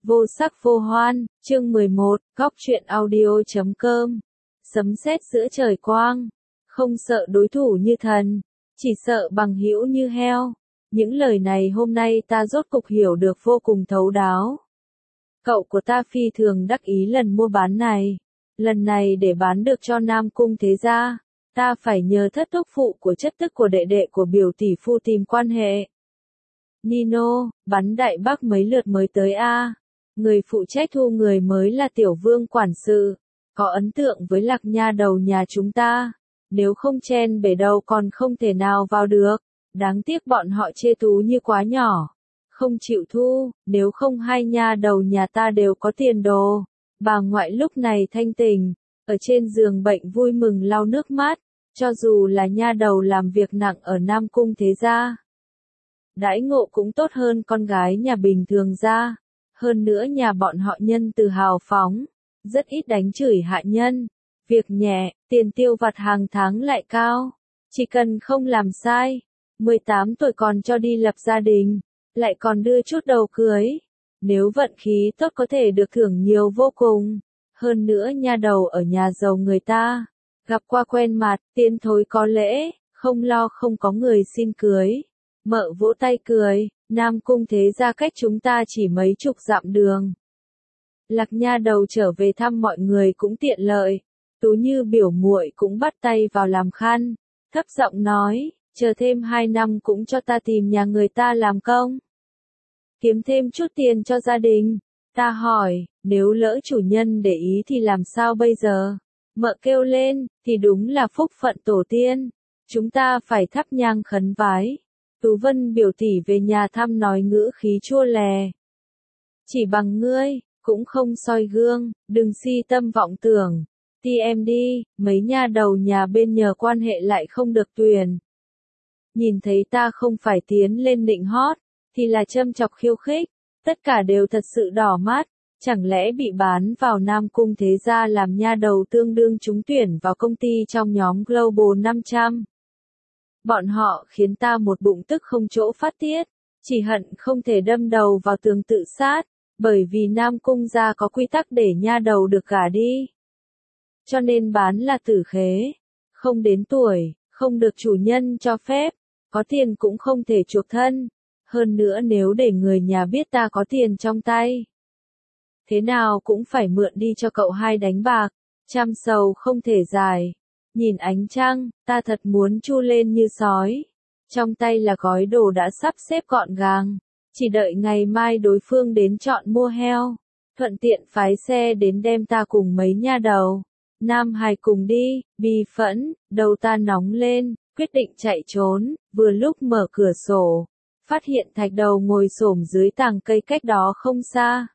Vô sắc vô hoan, chương 11, góc truyện audio.com. Sấm sét giữa trời quang, không sợ đối thủ như thần, chỉ sợ bằng hữu như heo. Những lời này hôm nay ta rốt cục hiểu được vô cùng thấu đáo. Cậu của ta phi thường đắc ý lần mua bán này. Lần này để bán được cho Nam Cung Thế Gia, ta phải nhờ thất thúc phụ của chất tức của đệ đệ của biểu tỷ phu tìm quan hệ. Nino, bắn Đại Bác mấy lượt mới tới a? Người phụ trách thu người mới là Tiểu Vương quản sự, có ấn tượng với Lạc Nha đầu nhà chúng ta, nếu không chen bể đầu còn không thể nào vào được, đáng tiếc bọn họ chê Tú như quá nhỏ, không chịu thu, nếu không hai nha đầu nhà ta đều có tiền đồ. Bà ngoại lúc này thanh tình, ở trên giường bệnh vui mừng lau nước mắt, cho dù là nha đầu làm việc nặng ở Nam Cung Thế Gia. Đãi ngộ cũng tốt hơn con gái nhà bình thường ra. Hơn nữa nhà bọn họ nhân từ hào phóng, rất ít đánh chửi hạ nhân, việc nhẹ, tiền tiêu vặt hàng tháng lại cao, chỉ cần không làm sai, 18 tuổi còn cho đi lập gia đình, lại còn đưa chút đầu cưới, nếu vận khí tốt có thể được thưởng nhiều vô cùng, hơn nữa nha đầu ở nhà giàu người ta, gặp qua quen mặt, tiến thối có lễ, không lo không có người xin cưới, mợ vỗ tay cười. Nam Cung Thế Gia cách chúng ta chỉ mấy chục dặm đường. Lạc Nha đầu trở về thăm mọi người cũng tiện lợi. Tú Như biểu muội cũng bắt tay vào làm khăn, thấp giọng nói, chờ thêm 2 năm cũng cho ta tìm nhà người ta làm công. Kiếm thêm chút tiền cho gia đình. Ta hỏi, nếu lỡ chủ nhân để ý thì làm sao bây giờ? Mợ kêu lên, thì đúng là phúc phận tổ tiên. Chúng ta phải thắp nhang khấn vái. Tú Vân biểu tỷ về nhà thăm nói ngữ khí chua lè. Chỉ bằng ngươi, cũng không soi gương, đừng si tâm vọng tưởng. Ti em đi, mấy nha đầu nhà bên nhờ quan hệ lại không được tuyển. Nhìn thấy ta không phải tiến lên nịnh hót, thì là châm chọc khiêu khích, tất cả đều thật sự đỏ mắt, chẳng lẽ bị bán vào Nam Cung Thế Gia làm nha đầu tương đương trúng tuyển vào công ty trong nhóm Global 500. Bọn họ khiến ta một bụng tức không chỗ phát tiết, chỉ hận không thể đâm đầu vào tường tự sát, bởi vì Nam Cung gia có quy tắc để nha đầu được gả đi. Cho nên bán là tử khế, không đến tuổi, không được chủ nhân cho phép, có tiền cũng không thể chuộc thân, hơn nữa nếu để người nhà biết ta có tiền trong tay. Thế nào cũng phải mượn đi cho cậu hai đánh bạc, trăm sầu không thể giải. Nhìn ánh trăng, ta thật muốn chu lên như sói. Trong tay là gói đồ đã sắp xếp gọn gàng. Chỉ đợi ngày mai đối phương đến chọn mua heo. Thuận tiện phái xe đến đem ta cùng mấy nha đầu. Nam Hải cùng đi, bi phẫn, đầu ta nóng lên, quyết định chạy trốn. Vừa lúc mở cửa sổ, phát hiện Thạch Đầu ngồi xổm dưới tàng cây cách đó không xa.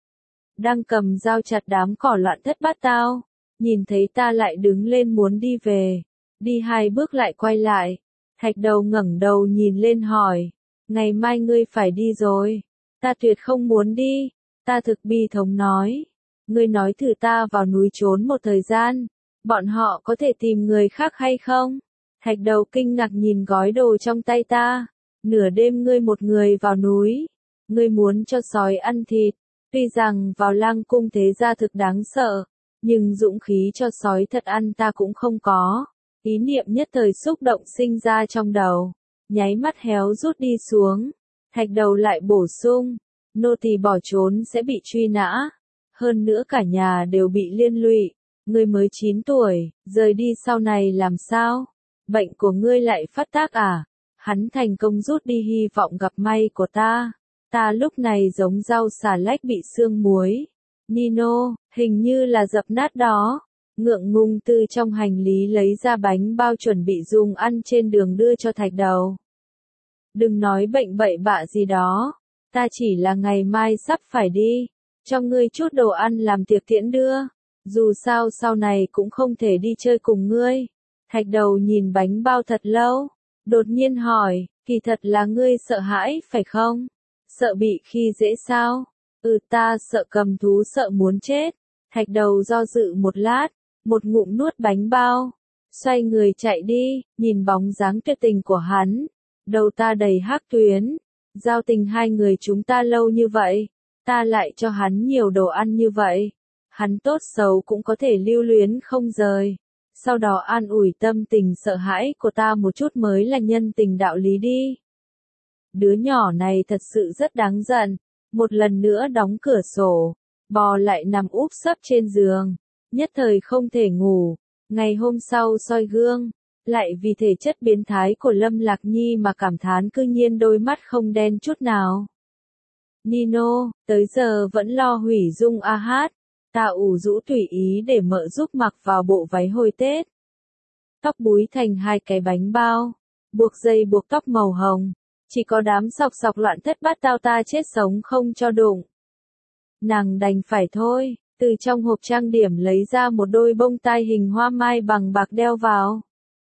Đang cầm dao chặt đám cỏ loạn thất bát tao. Nhìn thấy ta lại đứng lên muốn đi về, đi 2 bước lại quay lại, Thạch Đầu ngẩng đầu nhìn lên hỏi, ngày mai ngươi phải đi rồi, ta tuyệt không muốn đi, ta thực bi thống nói, ngươi nói thử ta vào núi trốn một thời gian, bọn họ có thể tìm người khác hay không? Thạch Đầu kinh ngạc nhìn gói đồ trong tay ta, nửa đêm ngươi một người vào núi, ngươi muốn cho sói ăn thịt, tuy rằng vào Lang Cung Thế Gia thực đáng sợ. Nhưng dũng khí cho sói thật ăn ta cũng không có. Ý niệm nhất thời xúc động sinh ra trong đầu. Nháy mắt héo rút đi xuống. Thạch Đầu lại bổ sung. Nô tỳ bỏ trốn sẽ bị truy nã. Hơn nữa cả nhà đều bị liên lụy. Ngươi mới 9 tuổi, rời đi sau này làm sao? Bệnh của ngươi lại phát tác à? Hắn thành công rút đi hy vọng gặp may của ta. Ta lúc này giống rau xà lách bị sương muối. Nino, hình như là dập nát đó. Ngượng ngùng từ trong hành lý lấy ra bánh bao chuẩn bị dùng ăn trên đường đưa cho Thạch Đầu. Đừng nói bệnh bậy bạ gì đó. Ta chỉ là ngày mai sắp phải đi. Cho ngươi chút đồ ăn làm tiệc tiễn đưa. Dù sao sau này cũng không thể đi chơi cùng ngươi. Thạch Đầu nhìn bánh bao thật lâu. Đột nhiên hỏi, kỳ thật là ngươi sợ hãi phải không? Sợ bị khi dễ sao? Ta sợ cầm thú sợ muốn chết. Thạch Đầu do dự một lát, một ngụm nuốt bánh bao, xoay người chạy đi, nhìn bóng dáng tuyệt tình của hắn. Đầu ta đầy hắc tuyến, giao tình hai người chúng ta lâu như vậy, ta lại cho hắn nhiều đồ ăn như vậy. Hắn tốt xấu cũng có thể lưu luyến không rời. Sau đó an ủi tâm tình sợ hãi của ta một chút mới là nhân tình đạo lý đi. Đứa nhỏ này thật sự rất đáng giận. Một lần nữa đóng cửa sổ, bò lại nằm úp sấp trên giường, nhất thời không thể ngủ. Ngày hôm sau soi gương, lại vì thể chất biến thái của Lâm Lạc Nhi mà cảm thán cư nhiên đôi mắt không đen chút nào. Nino, tới giờ vẫn lo hủy dung a hát, ta ủ rũ tùy ý để mợ giúp mặc vào bộ váy hồi Tết. Tóc búi thành hai cái bánh bao, buộc dây buộc tóc màu hồng, chỉ có đám sọc sọc loạn thất bát tao ta chết sống không cho đụng. Nàng đành phải thôi, từ trong hộp trang điểm lấy ra một đôi bông tai hình hoa mai bằng bạc đeo vào.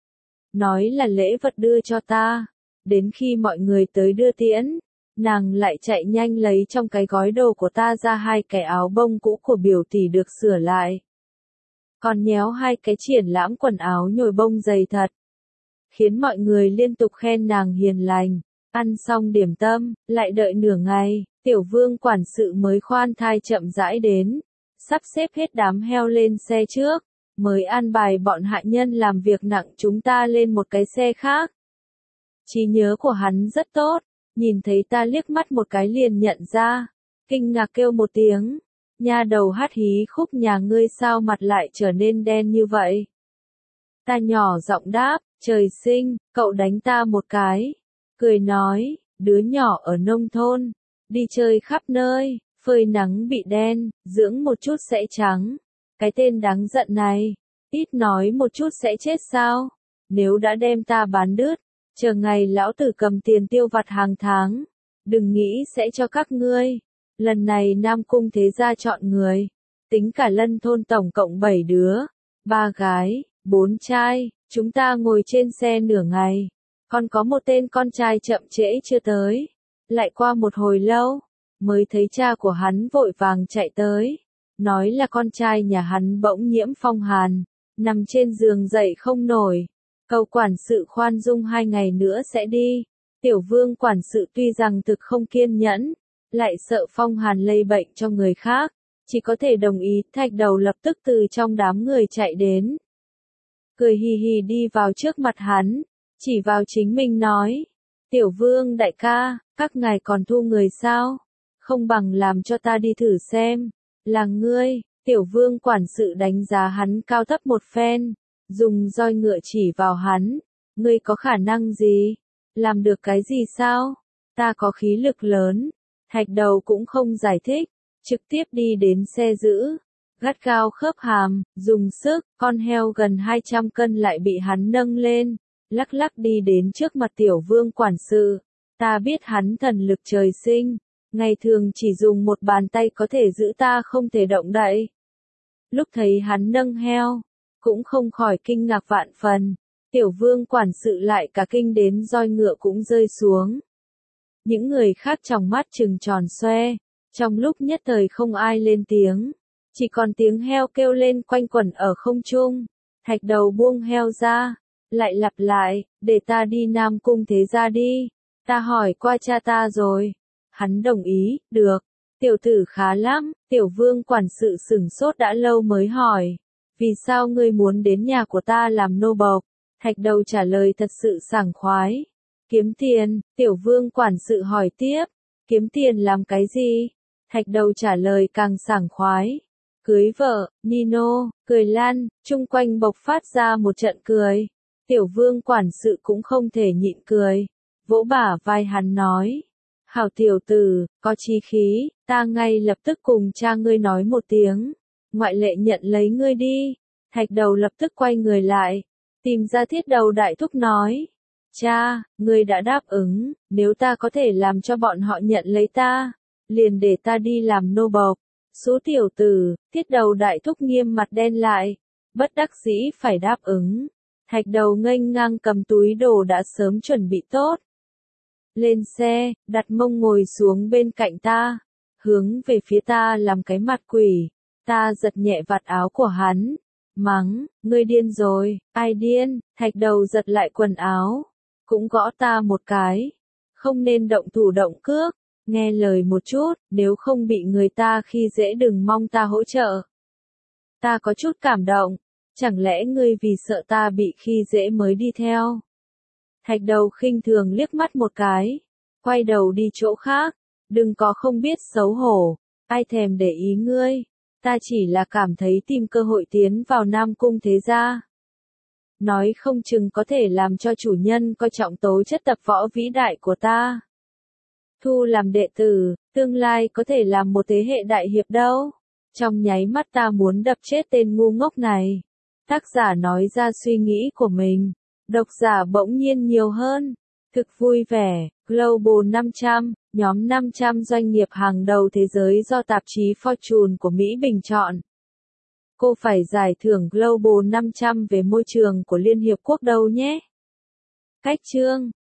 Nói là lễ vật đưa cho ta, đến khi mọi người tới đưa tiễn, nàng lại chạy nhanh lấy trong cái gói đồ của ta ra hai cái áo bông cũ của biểu tỷ được sửa lại. Còn nhéo hai cái triển lãm quần áo nhồi bông dày thật, khiến mọi người liên tục khen nàng hiền lành. Ăn xong điểm tâm, lại đợi nửa ngày, tiểu vương quản sự mới khoan thai chậm rãi đến, sắp xếp hết đám heo lên xe trước, mới an bài bọn hạ nhân làm việc nặng chúng ta lên một cái xe khác. Trí nhớ của hắn rất tốt, nhìn thấy ta liếc mắt một cái liền nhận ra, kinh ngạc kêu một tiếng, nha đầu hát hí khúc nhà ngươi sao mặt lại trở nên đen như vậy. Ta nhỏ giọng đáp, trời sinh, cậu đánh ta một cái. Cười nói, đứa nhỏ ở nông thôn, đi chơi khắp nơi, phơi nắng bị đen, dưỡng một chút sẽ trắng. Cái tên đáng giận này, ít nói một chút sẽ chết sao? Nếu đã đem ta bán đứt, chờ ngày lão tử cầm tiền tiêu vặt hàng tháng, đừng nghĩ sẽ cho các ngươi. Lần này Nam Cung thế gia chọn người, tính cả Lân thôn tổng cộng 7 đứa, 3 gái, 4 trai, chúng ta ngồi trên xe nửa ngày. Còn có một tên con trai chậm trễ chưa tới. Lại qua một hồi lâu, mới thấy cha của hắn vội vàng chạy tới. Nói là con trai nhà hắn bỗng nhiễm phong hàn, nằm trên giường dậy không nổi. Cầu quản sự khoan dung 2 ngày nữa sẽ đi. Tiểu vương quản sự tuy rằng thực không kiên nhẫn, lại sợ phong hàn lây bệnh cho người khác, chỉ có thể đồng ý. Thạch đầu lập tức từ trong đám người chạy đến. Cười hì hì đi vào trước mặt hắn. Chỉ vào chính mình nói, tiểu vương đại ca, các ngài còn thu người sao? Không bằng làm cho ta đi thử xem, là ngươi. Tiểu vương quản sự đánh giá hắn cao thấp một phen, dùng roi ngựa chỉ vào hắn, ngươi có khả năng gì? Làm được cái gì sao? Ta có khí lực lớn. Thạch đầu cũng không giải thích, trực tiếp đi đến xe giữ, gắt gao khớp hàm, dùng sức, con heo gần 200 cân lại bị hắn nâng lên. Lắc lắc đi đến trước mặt tiểu vương quản sự. Ta biết hắn thần lực trời sinh, ngày thường chỉ dùng một bàn tay có thể giữ ta không thể động đậy. Lúc thấy hắn nâng heo, cũng không khỏi kinh ngạc vạn phần. Tiểu vương quản sự lại cả kinh đến roi ngựa cũng rơi xuống. Những người khác trong mắt trừng tròn xoe, trong lúc nhất thời không ai lên tiếng, chỉ còn tiếng heo kêu lên quanh quẩn ở không trung. Thạch đầu buông heo ra. Lại lặp lại, để ta đi Nam Cung thế gia đi. Ta hỏi qua cha ta rồi. Hắn đồng ý, được. Tiểu tử khá lắm. Tiểu vương quản sự sửng sốt đã lâu mới hỏi. Vì sao ngươi muốn đến nhà của ta làm nô bộc? Thạch đầu trả lời thật sự sảng khoái. Kiếm tiền. Tiểu vương quản sự hỏi tiếp. Kiếm tiền làm cái gì? Thạch đầu trả lời càng sảng khoái. Cưới vợ. Nino, cười lan, chung quanh bộc phát ra một trận cười. Tiểu vương quản sự cũng không thể nhịn cười, vỗ bả vai hắn nói, hảo tiểu tử, có chí khí, ta ngay lập tức cùng cha ngươi nói một tiếng, ngoại lệ nhận lấy ngươi đi. Thạch đầu lập tức quay người lại, tìm ra Thiết Đầu đại thúc nói, cha, ngươi đã đáp ứng, nếu ta có thể làm cho bọn họ nhận lấy ta, liền để ta đi làm nô bộc. Số tiểu tử, Thiết Đầu đại thúc nghiêm mặt đen lại, bất đắc dĩ phải đáp ứng. Thạch đầu nghênh ngang cầm túi đồ đã sớm chuẩn bị tốt. Lên xe, đặt mông ngồi xuống bên cạnh ta, hướng về phía ta làm cái mặt quỷ. Ta giật nhẹ vạt áo của hắn, mắng, ngươi điên rồi. Ai điên? Thạch đầu giật lại quần áo, cũng gõ ta một cái. Không nên động thủ động cước, Nghe lời một chút, nếu không bị người ta khi dễ đừng mong ta hỗ trợ. Ta có chút cảm động, chẳng lẽ ngươi vì sợ ta bị khi dễ mới đi theo? Thạch Đầu khinh thường liếc mắt một cái, quay đầu đi chỗ khác, đừng có không biết xấu hổ, ai thèm để ý ngươi, ta chỉ là cảm thấy tìm cơ hội tiến vào Nam Cung thế gia. Nói không chừng có thể làm cho chủ nhân coi trọng tố chất tập võ vĩ đại của ta. Thu làm đệ tử, tương lai có thể làm một thế hệ đại hiệp đâu. Trong nháy mắt ta muốn đập chết tên ngu ngốc này. Tác giả nói ra suy nghĩ của mình. Độc giả bỗng nhiên nhiều hơn. Thực vui vẻ, Global 500, nhóm 500 doanh nghiệp hàng đầu thế giới do tạp chí Fortune của Mỹ bình chọn. Cô phải giải thưởng Global 500 về môi trường của Liên Hiệp Quốc đâu nhé. Cách chương